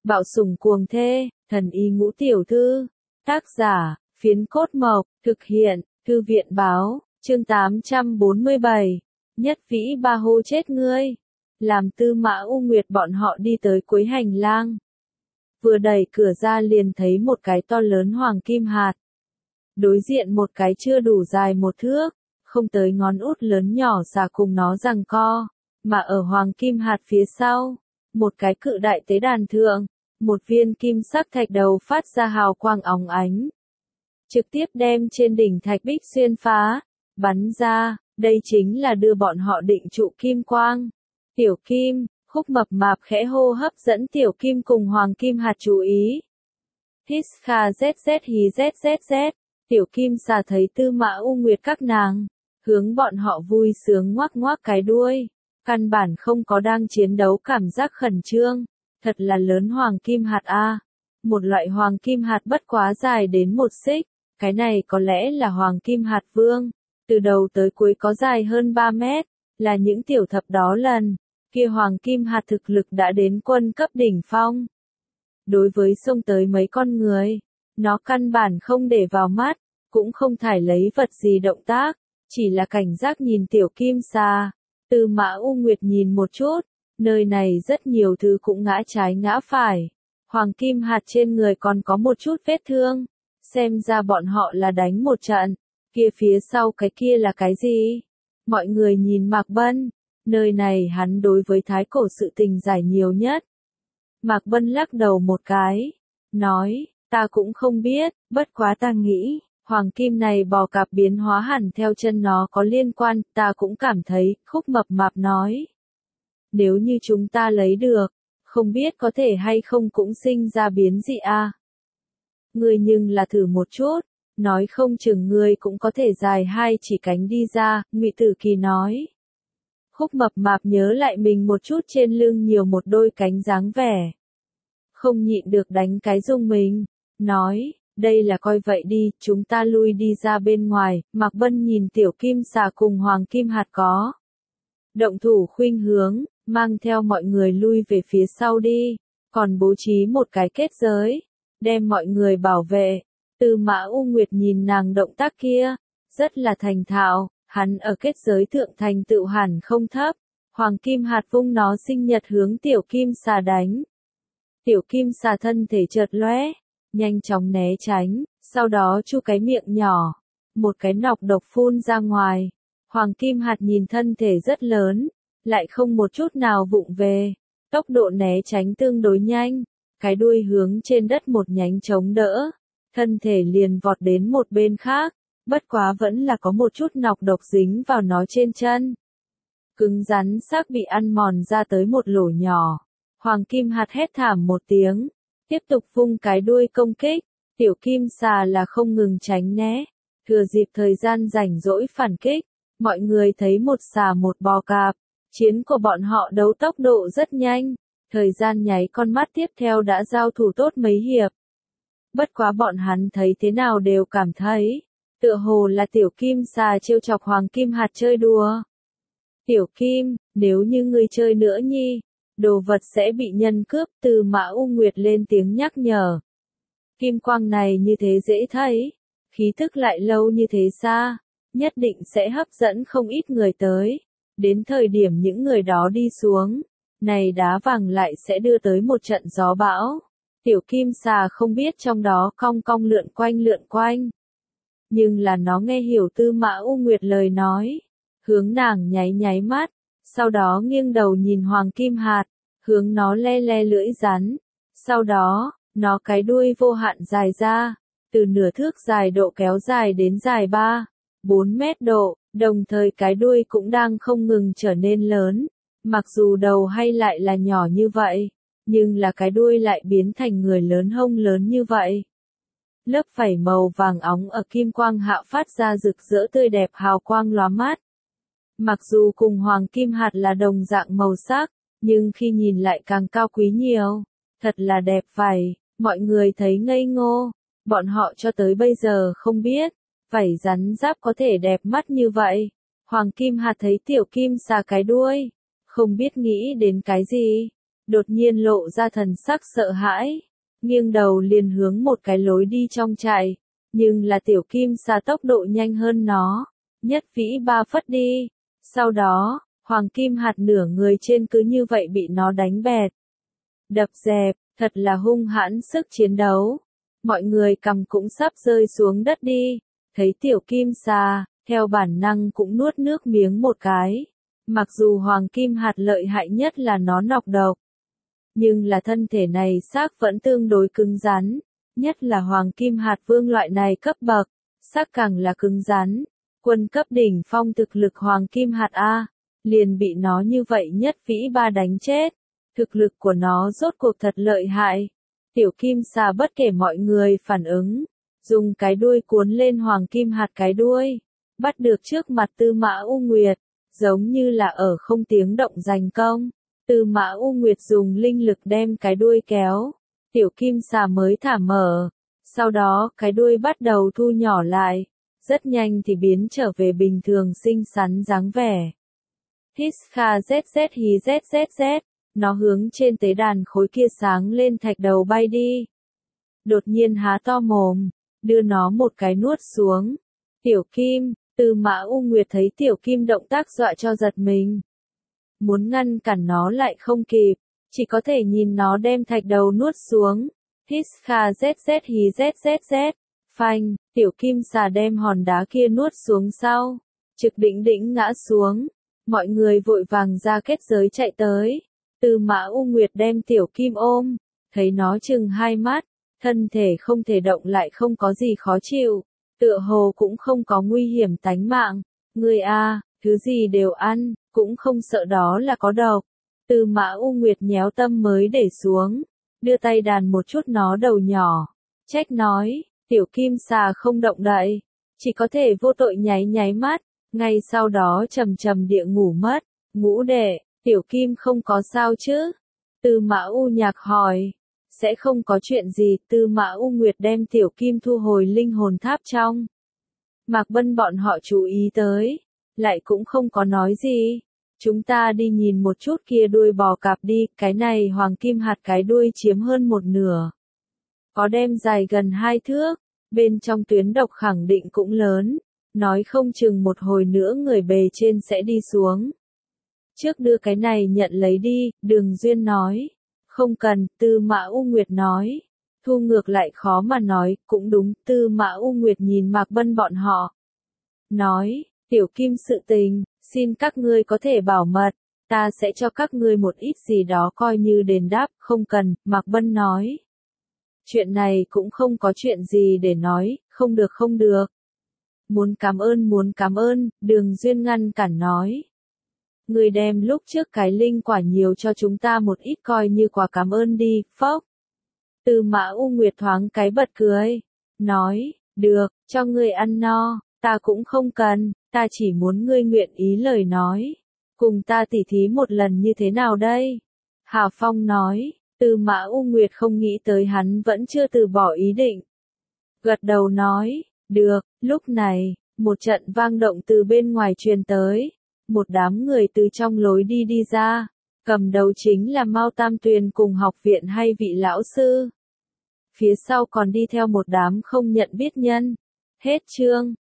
Bạo sủng cuồng thê, thần y ngũ tiểu thư. Tác giả, Phiến Cốt Mộc, thực hiện, Thư viện báo, chương 847. Nhất vĩ ba hô chết ngươi. Làm Tư Mã U Nguyệt bọn họ đi tới cuối hành lang. Vừa đẩy cửa ra liền thấy một cái to lớn hoàng kim hạt. Đối diện một cái chưa đủ dài một thước, không tới ngón út lớn nhỏ xà cùng nó giằng co, mà ở hoàng kim hạt phía sau, một cái cự đại tế đàn thượng, một viên kim sắc thạch đầu phát ra hào quang óng ánh. Trực tiếp đem trên đỉnh thạch bích xuyên phá, bắn ra, đây chính là đưa bọn họ định trụ kim quang. Tiểu Kim, Khúc Mập Mạp khẽ hô hấp dẫn Tiểu Kim cùng Hoàng Kim hạt chú ý. Hít kha zz hí zzz, Tiểu Kim xà thấy Tư Mã U Nguyệt các nàng, hướng bọn họ vui sướng ngoác ngoác cái đuôi, căn bản không có đang chiến đấu cảm giác khẩn trương, thật là lớn Hoàng Kim hạt a. Một loại Hoàng Kim hạt bất quá dài đến 1 xích, cái này có lẽ là Hoàng Kim hạt vương, từ đầu tới cuối có dài hơn 3 mét, là những tiểu thập đó lần, kia Hoàng Kim hạt thực lực đã đến quân cấp đỉnh phong. Đối với xông tới mấy con người, nó căn bản không để vào mắt, cũng không thải lấy vật gì động tác, chỉ là cảnh giác nhìn Tiểu Kim xà. Tư Mã U Nguyệt nhìn một chút, nơi này rất nhiều thứ cũng ngã trái ngã phải. Hoàng Kim hạt trên người còn có một chút vết thương, xem ra bọn họ là đánh một trận, kia phía sau cái kia là cái gì? Mọi người nhìn Mạc Bân, nơi này hắn đối với thái cổ sự tình giải nhiều nhất. Mạc Bân lắc đầu một cái, nói, ta cũng không biết, bất quá ta nghĩ, Hoàng Kim này bò cạp biến hóa hẳn theo chân nó có liên quan, ta cũng cảm thấy, Khúc Mập Mạp nói. Nếu như chúng ta lấy được, không biết có thể hay không cũng sinh ra biến dị a. Ngươi nhưng là thử một chút, nói không chừng ngươi cũng có thể dài 2 chỉ cánh đi ra, Ngụy Tử Kỳ nói. Khúc Mập Mạp nhớ lại mình một chút trên lưng nhiều một đôi cánh dáng vẻ. Không nhịn được đánh cái rung mình, nói, đây là coi vậy đi, chúng ta lui đi ra bên ngoài. Mạc Bân nhìn Tiểu Kim xà cùng Hoàng Kim hạt có động thủ khuynh hướng, mang theo mọi người lui về phía sau đi, còn bố trí một cái kết giới, đem mọi người bảo vệ. Tư Mã U Nguyệt nhìn nàng động tác kia, rất là thành thạo, hắn ở kết giới thượng thành tựu hẳn không thấp. Hoàng Kim hạt vung nó sinh nhật hướng Tiểu Kim xà đánh. Tiểu Kim xà thân thể chợt lóe, nhanh chóng né tránh, sau đó chu cái miệng nhỏ, một cái nọc độc phun ra ngoài. Hoàng Kim hạt nhìn thân thể rất lớn, lại không một chút nào vụng về, tốc độ né tránh tương đối nhanh, cái đuôi hướng trên đất một nhánh chống đỡ, thân thể liền vọt đến một bên khác, bất quá vẫn là có một chút nọc độc dính vào nó trên chân. Cứng rắn xác bị ăn mòn ra tới một lỗ nhỏ. Hoàng Kim hạt hét thảm một tiếng, tiếp tục vung cái đuôi công kích. Tiểu Kim xà là không ngừng tránh né, thừa dịp thời gian rảnh rỗi phản kích. Mọi người thấy một xà một bò cạp, chiến của bọn họ đấu tốc độ rất nhanh, thời gian nháy con mắt tiếp theo đã giao thủ tốt mấy hiệp. Bất quá bọn hắn thấy thế nào đều cảm thấy, tựa hồ là Tiểu Kim xà trêu chọc Hoàng Kim hạt chơi đùa. Tiểu Kim, nếu như ngươi chơi nữa nhi, đồ vật sẽ bị nhân cướp. Tư Mã U Nguyệt lên tiếng nhắc nhở. Kim quang này như thế dễ thấy, khí thức lại lâu như thế xa, nhất định sẽ hấp dẫn không ít người tới. Đến thời điểm những người đó đi xuống, này đá vàng lại sẽ đưa tới một trận gió bão. Tiểu Kim xà không biết trong đó cong cong lượn quanh. Nhưng là nó nghe hiểu Tư Mã U Nguyệt lời nói, hướng nàng nháy nháy mắt, sau đó nghiêng đầu nhìn Hoàng Kim hạt, hướng nó le le lưỡi rắn. Sau đó, nó cái đuôi vô hạn dài ra, từ nửa thước dài độ kéo dài đến dài 3-4 mét độ, đồng thời cái đuôi cũng đang không ngừng trở nên lớn. Mặc dù đầu hay lại là nhỏ như vậy, nhưng là cái đuôi lại biến thành người lớn hông lớn như vậy. Lớp vảy màu vàng óng ở kim quang hạ phát ra rực rỡ tươi đẹp hào quang lóa mắt. Mặc dù cùng Hoàng Kim hạt là đồng dạng màu sắc, nhưng khi nhìn lại càng cao quý nhiều. Thật là đẹp vảy, mọi người thấy ngây ngô. Bọn họ cho tới bây giờ không biết, vảy rắn giáp có thể đẹp mắt như vậy. Hoàng Kim hạt thấy Tiểu Kim xà cái đuôi, không biết nghĩ đến cái gì. đột nhiên lộ ra thần sắc sợ hãi, nghiêng đầu liền hướng một cái lối đi trong chạy, nhưng là tiểu kim xà tốc độ nhanh hơn nó, nhất vĩ ba phất đi, sau đó, hoàng kim hạt nửa người trên cứ như vậy bị nó đánh bẹt, đập dẹp, thật là hung hãn sức chiến đấu, mọi người cầm cũng sắp rơi xuống đất đi, thấy tiểu kim xà, theo bản năng cũng nuốt nước miếng một cái, mặc dù hoàng kim hạt lợi hại nhất là nó nọc độc, nhưng là thân thể này xác vẫn tương đối cứng rắn, nhất là hoàng kim hạt vương loại này cấp bậc, xác càng là cứng rắn, quân cấp đỉnh phong thực lực hoàng kim hạt A, liền bị nó như vậy nhất vĩ ba đánh chết, thực lực của nó rốt cuộc thật lợi hại, tiểu kim xà bất kể mọi người phản ứng, dùng cái đuôi cuốn lên hoàng kim hạt cái đuôi, bắt được trước mặt Tư Mã U Nguyệt, giống như là ở không tiếng động giành công. Tư Mã U Nguyệt dùng linh lực đem cái đuôi kéo, tiểu kim xà mới thả mở, sau đó cái đuôi bắt đầu thu nhỏ lại, rất nhanh thì biến trở về bình thường xinh xắn dáng vẻ. Hiskha zz hí zzz, nó hướng trên tế đàn khối kia sáng lên thạch đầu bay đi. Đột nhiên há to mồm, đưa nó một cái nuốt xuống. Tiểu kim, Tư Mã U Nguyệt thấy tiểu kim động tác dọa cho giật mình. Muốn ngăn cản nó lại không kịp, chỉ có thể nhìn nó đem thạch đầu nuốt xuống. Hiskha zz hí zzz, phanh, tiểu kim xà đem hòn đá kia nuốt xuống sau, trực đỉnh đỉnh ngã xuống. Mọi người vội vàng ra kết giới chạy tới. Tư Mã U Nguyệt đem tiểu kim ôm, thấy nó chừng hai mắt, thân thể không thể động lại không có gì khó chịu, tựa hồ cũng không có nguy hiểm tánh mạng. Người a, thứ gì đều ăn, cũng không sợ đó là có độc. Tư Mã U Nguyệt nhéo tâm mới để xuống, đưa tay đàn một chút nó đầu nhỏ, trách nói, tiểu kim xà không động đậy, chỉ có thể vô tội nháy nháy mắt, ngay sau đó trầm trầm địa ngủ mất. Ngũ đệ, tiểu kim không có sao chứ? Tư Mã U Nhạc hỏi. Sẽ không có chuyện gì, Tư Mã U Nguyệt đem tiểu kim thu hồi linh hồn tháp trong. Mạc Bân bọn họ chú ý tới, lại cũng không có nói gì. Chúng ta đi nhìn một chút kia đuôi bò cạp đi, cái này hoàng kim hạt cái đuôi chiếm hơn một nửa. Có đem dài gần 2 thước, bên trong tuyến độc khẳng định cũng lớn, nói không chừng một hồi nữa người bề trên sẽ đi xuống. Trước đưa cái này nhận lấy đi, Đường Duyên nói. Không cần, Tư Mã U Nguyệt nói. Thu ngược lại khó mà nói, cũng đúng, Tư Mã U Nguyệt nhìn Mạc Bân bọn họ. Nói, tiểu kim sự tình, xin các ngươi có thể bảo mật, ta sẽ cho các ngươi một ít gì đó coi như đền đáp, không cần, Mạc Bân nói. Chuyện này cũng không có chuyện gì để nói, không được không được. Muốn cảm ơn, Đường Duyên ngăn cản nói. Người đem lúc trước cái linh quả nhiều cho chúng ta một ít coi như quà cảm ơn đi, phốc. Tư Mã U Nguyệt thoáng cái bật cười, nói, được, cho ngươi ăn no, ta cũng không cần, ta chỉ muốn ngươi nguyện ý lời nói. Cùng ta tỉ thí một lần như thế nào đây? Hà Phong nói, Tư Mã U Nguyệt không nghĩ tới hắn vẫn chưa từ bỏ ý định. Gật đầu nói, được, lúc này, một trận vang động từ bên ngoài truyền tới. Một đám người từ trong lối đi ra, cầm đầu chính là Mao Tam Tuyền cùng học viện hay vị lão sư. Phía sau còn đi theo một đám không nhận biết nhân. Hết chương.